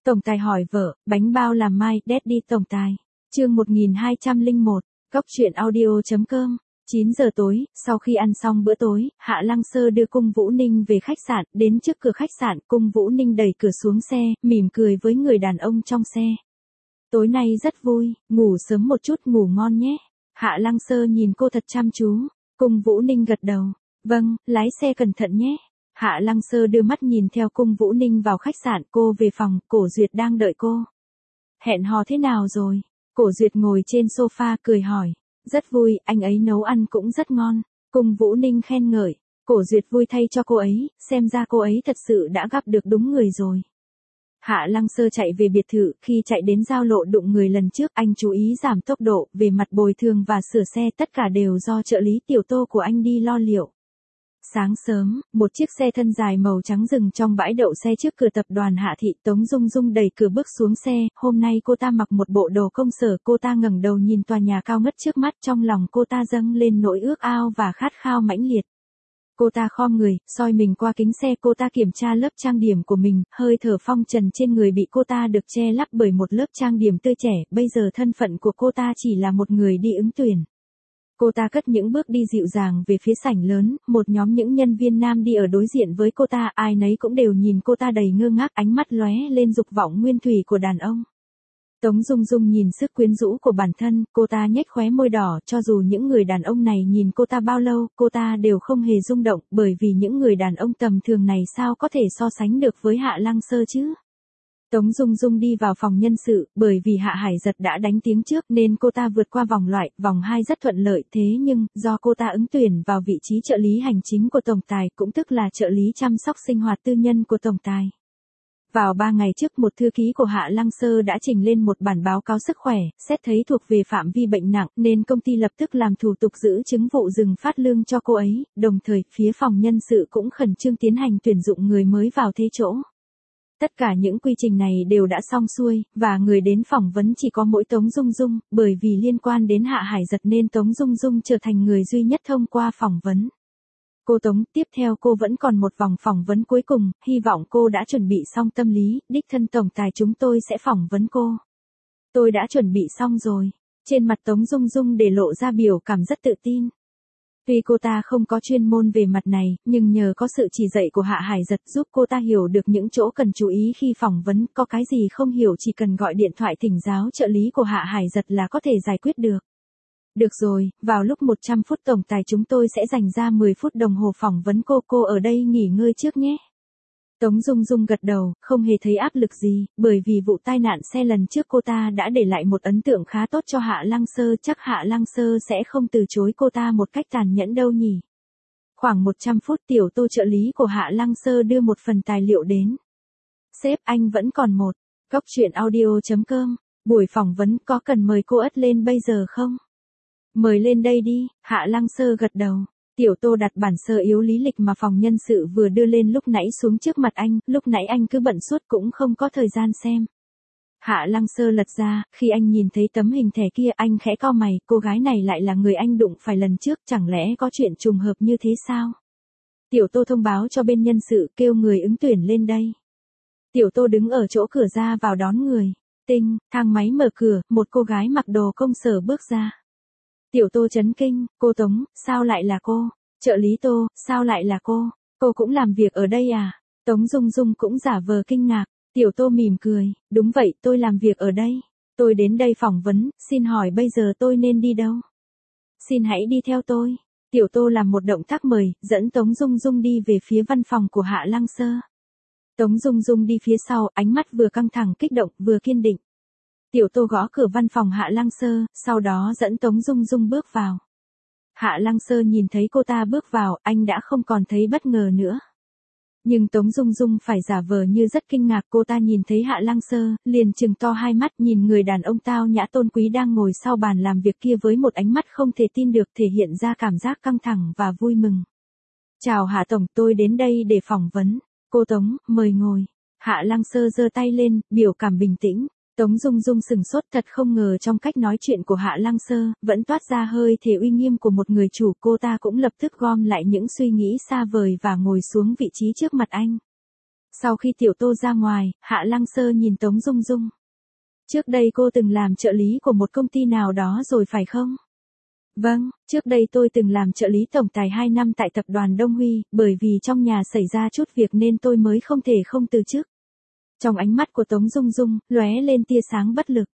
Tổng tài hỏi vợ, bánh bao làm mai, Daddy tổng tài. Chương 1201, Cóc truyện audio.com. 9 giờ tối, sau khi ăn xong bữa tối, Hạ Lăng Sơ đưa Cung Vũ Ninh về khách sạn, đến trước cửa khách sạn, Cung Vũ Ninh đẩy cửa xuống xe, mỉm cười với người đàn ông trong xe. Tối nay rất vui, ngủ sớm một chút, ngủ ngon nhé. Hạ Lăng Sơ nhìn cô thật chăm chú. Cung Vũ Ninh gật đầu. Vâng, lái xe cẩn thận nhé. Hạ Lăng Sơ đưa mắt nhìn theo Cung Vũ Ninh vào khách sạn, cô về phòng, Cổ Duyệt đang đợi cô. Hẹn hò thế nào rồi? Cổ Duyệt ngồi trên sofa cười hỏi. Rất vui, anh ấy nấu ăn cũng rất ngon. Cung Vũ Ninh khen ngợi. Cổ Duyệt vui thay cho cô ấy, xem ra cô ấy thật sự đã gặp được đúng người rồi. Hạ Lăng Sơ chạy về biệt thự, khi chạy đến giao lộ đụng người lần trước, anh chú ý giảm tốc độ, về mặt bồi thường và sửa xe tất cả đều do trợ lý Tiểu Tô của anh đi lo liệu. Sáng sớm, một chiếc xe thân dài màu trắng dừng trong bãi đậu xe trước cửa tập đoàn Hạ Thị. Tống Dung Dung đẩy cửa bước xuống xe, hôm nay cô ta mặc một bộ đồ công sở, cô ta ngẩng đầu nhìn tòa nhà cao ngất trước mắt, trong lòng cô ta dâng lên nỗi ước ao và khát khao mãnh liệt. Cô ta khom người, soi mình qua kính xe, cô ta kiểm tra lớp trang điểm của mình, hơi thở phong trần trên người bị cô ta được che lấp bởi một lớp trang điểm tươi trẻ, bây giờ thân phận của cô ta chỉ là một người đi ứng tuyển. Cô ta cất những bước đi dịu dàng về phía sảnh lớn, một nhóm những nhân viên nam đi ở đối diện với cô ta, ai nấy cũng đều nhìn cô ta đầy ngơ ngác, ánh mắt lóe lên dục vọng nguyên thủy của đàn ông. Tống Dung Dung nhìn sức quyến rũ của bản thân, cô ta nhếch khóe môi đỏ, cho dù những người đàn ông này nhìn cô ta bao lâu, cô ta đều không hề rung động, bởi vì những người đàn ông tầm thường này sao có thể so sánh được với Hạ Lăng Sơ chứ. Tống Dung Dung đi vào phòng nhân sự, bởi vì Hạ Hải Giật đã đánh tiếng trước nên cô ta vượt qua vòng loại, vòng 2 rất thuận lợi, thế nhưng, do cô ta ứng tuyển vào vị trí trợ lý hành chính của tổng tài, cũng tức là trợ lý chăm sóc sinh hoạt tư nhân của tổng tài. Vào 3 ngày trước, một thư ký của Hạ Lăng Sơ đã trình lên một bản báo cáo sức khỏe, xét thấy thuộc về phạm vi bệnh nặng nên công ty lập tức làm thủ tục giữ chứng vụ dừng phát lương cho cô ấy, đồng thời phía phòng nhân sự cũng khẩn trương tiến hành tuyển dụng người mới vào thế chỗ. Tất cả những quy trình này đều đã xong xuôi, và người đến phỏng vấn chỉ có mỗi Tống Dung Dung, bởi vì liên quan đến Hạ Hải Giật nên Tống Dung Dung trở thành người duy nhất thông qua phỏng vấn. Cô Tống, tiếp theo cô vẫn còn một vòng phỏng vấn cuối cùng, hy vọng cô đã chuẩn bị xong tâm lý, đích thân tổng tài chúng tôi sẽ phỏng vấn cô. Tôi đã chuẩn bị xong rồi. Trên mặt Tống Dung Dung để lộ ra biểu cảm rất tự tin. Tuy cô ta không có chuyên môn về mặt này, nhưng nhờ có sự chỉ dạy của Hạ Hải Giật giúp cô ta hiểu được những chỗ cần chú ý khi phỏng vấn, có cái gì không hiểu chỉ cần gọi điện thoại thỉnh giáo trợ lý của Hạ Hải Giật là có thể giải quyết được. Được rồi, vào lúc 100 phút tổng tài chúng tôi sẽ dành ra 10 phút đồng hồ phỏng vấn cô ở đây nghỉ ngơi trước nhé. Tống Dung Dung gật đầu, không hề thấy áp lực gì, bởi vì vụ tai nạn xe lần trước cô ta đã để lại một ấn tượng khá tốt cho Hạ Lăng Sơ, chắc Hạ Lăng Sơ sẽ không từ chối cô ta một cách tàn nhẫn đâu nhỉ. Khoảng 100 phút Tiểu Tô trợ lý của Hạ Lăng Sơ đưa một phần tài liệu đến. Sếp, anh vẫn còn một. Cóc truyện audio.com. Buổi phỏng vấn có cần mời cô ất lên bây giờ không? Mời lên đây đi, Hạ Lăng Sơ gật đầu. Tiểu Tô đặt bản sơ yếu lý lịch mà phòng nhân sự vừa đưa lên lúc nãy xuống trước mặt anh, lúc nãy anh cứ bận suốt cũng không có thời gian xem. Hạ Lăng Sơ lật ra, khi anh nhìn thấy tấm hình thẻ kia anh khẽ cau mày, cô gái này lại là người anh đụng phải lần trước, chẳng lẽ có chuyện trùng hợp như thế sao? Tiểu Tô thông báo cho bên nhân sự kêu người ứng tuyển lên đây. Tiểu Tô đứng ở chỗ cửa ra vào đón người. Tinh, thang máy mở cửa, một cô gái mặc đồ công sở bước ra. Tiểu Tô chấn kinh, cô Tống, sao lại là cô? Trợ lý Tô, sao lại là cô? Cô cũng làm việc ở đây à? Tống Dung Dung cũng giả vờ kinh ngạc. Tiểu Tô mỉm cười, đúng vậy, tôi làm việc ở đây. Tôi đến đây phỏng vấn, xin hỏi bây giờ tôi nên đi đâu? Xin hãy đi theo tôi. Tiểu Tô làm một động tác mời, dẫn Tống Dung Dung đi về phía văn phòng của Hạ Lăng Sơ. Tống Dung Dung đi phía sau, ánh mắt vừa căng thẳng kích động, vừa kiên định. Tiểu Tô gõ cửa văn phòng Hạ Lăng Sơ, sau đó dẫn Tống Dung Dung bước vào. Hạ Lăng Sơ nhìn thấy cô ta bước vào, anh đã không còn thấy bất ngờ nữa. Nhưng Tống Dung Dung phải giả vờ như rất kinh ngạc, cô ta nhìn thấy Hạ Lăng Sơ, liền trừng to hai mắt nhìn người đàn ông tao nhã tôn quý đang ngồi sau bàn làm việc kia với một ánh mắt không thể tin được, thể hiện ra cảm giác căng thẳng và vui mừng. Chào Hạ Tổng, tôi đến đây để phỏng vấn. Cô Tống, mời ngồi. Hạ Lăng Sơ giơ tay lên, biểu cảm bình tĩnh. Tống Dung Dung sừng sốt, thật không ngờ trong cách nói chuyện của Hạ Lăng Sơ, vẫn toát ra hơi thể uy nghiêm của một người chủ, cô ta cũng lập tức gom lại những suy nghĩ xa vời và ngồi xuống vị trí trước mặt anh. Sau khi Tiểu Tô ra ngoài, Hạ Lăng Sơ nhìn Tống Dung Dung. Trước đây cô từng làm trợ lý của một công ty nào đó rồi phải không? Vâng, trước đây tôi từng làm trợ lý tổng tài 2 năm tại tập đoàn Đông Huy, bởi vì trong nhà xảy ra chút việc nên tôi mới không thể không từ chức. Trong ánh mắt của Tống Dung Dung, lóe lên tia sáng bất lực.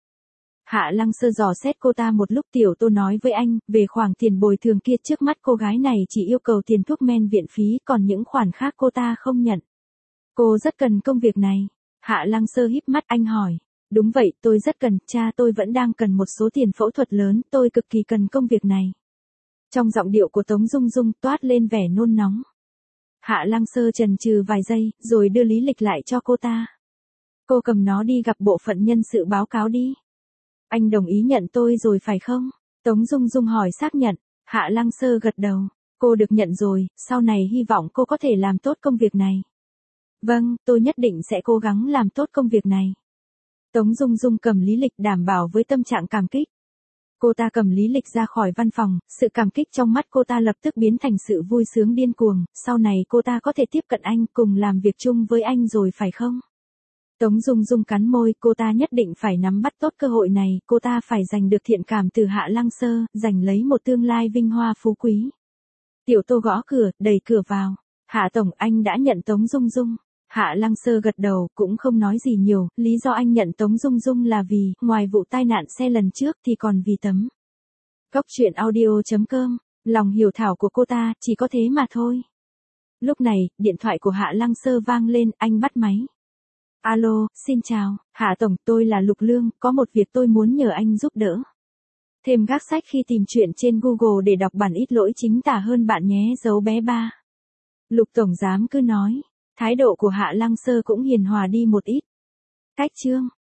Hạ Lăng Sơ dò xét cô ta một lúc. Tiểu Tô nói với anh, về khoản tiền bồi thường kia trước mắt cô gái này chỉ yêu cầu tiền thuốc men viện phí, còn những khoản khác cô ta không nhận. Cô rất cần công việc này. Hạ Lăng Sơ híp mắt. Anh hỏi. Đúng vậy, tôi rất cần, cha tôi vẫn đang cần một số tiền phẫu thuật lớn, tôi cực kỳ cần công việc này. Trong giọng điệu của Tống Dung Dung toát lên vẻ nôn nóng. Hạ Lăng Sơ chần chừ vài giây, rồi đưa lý lịch lại cho cô ta. Cô cầm nó đi gặp bộ phận nhân sự báo cáo đi. Anh đồng ý nhận tôi rồi phải không? Tống Dung Dung hỏi xác nhận. Hạ Lăng Sơ gật đầu. Cô được nhận rồi, sau này hy vọng cô có thể làm tốt công việc này. Vâng, tôi nhất định sẽ cố gắng làm tốt công việc này. Tống Dung Dung cầm lý lịch đảm bảo với tâm trạng cảm kích. Cô ta cầm lý lịch ra khỏi văn phòng, sự cảm kích trong mắt cô ta lập tức biến thành sự vui sướng điên cuồng, sau này cô ta có thể tiếp cận anh, cùng làm việc chung với anh rồi phải không? Tống Dung Dung cắn môi, cô ta nhất định phải nắm bắt tốt cơ hội này, cô ta phải giành được thiện cảm từ Hạ Lăng Sơ, giành lấy một tương lai vinh hoa phú quý. Tiểu Tô gõ cửa, đẩy cửa vào. Hạ tổng, anh đã nhận Tống Dung Dung. Hạ Lăng Sơ gật đầu, cũng không nói gì nhiều, lý do anh nhận Tống Dung Dung là vì, ngoài vụ tai nạn xe lần trước thì còn vì tấm. Cốc truyện audio.com, lòng hiểu thảo của cô ta, chỉ có thế mà thôi. Lúc này, điện thoại của Hạ Lăng Sơ vang lên, anh bắt máy. Alo, xin chào, Hạ tổng, tôi là Lục Lương, có một việc tôi muốn nhờ anh giúp đỡ. Thêm gác sách khi tìm chuyện trên Google để đọc bản ít lỗi chính tả hơn bạn nhé, dấu bé 3. Lục tổng giám cứ nói. Thái độ của Hạ Lăng Sơ cũng hiền hòa đi một ít. Cách chương.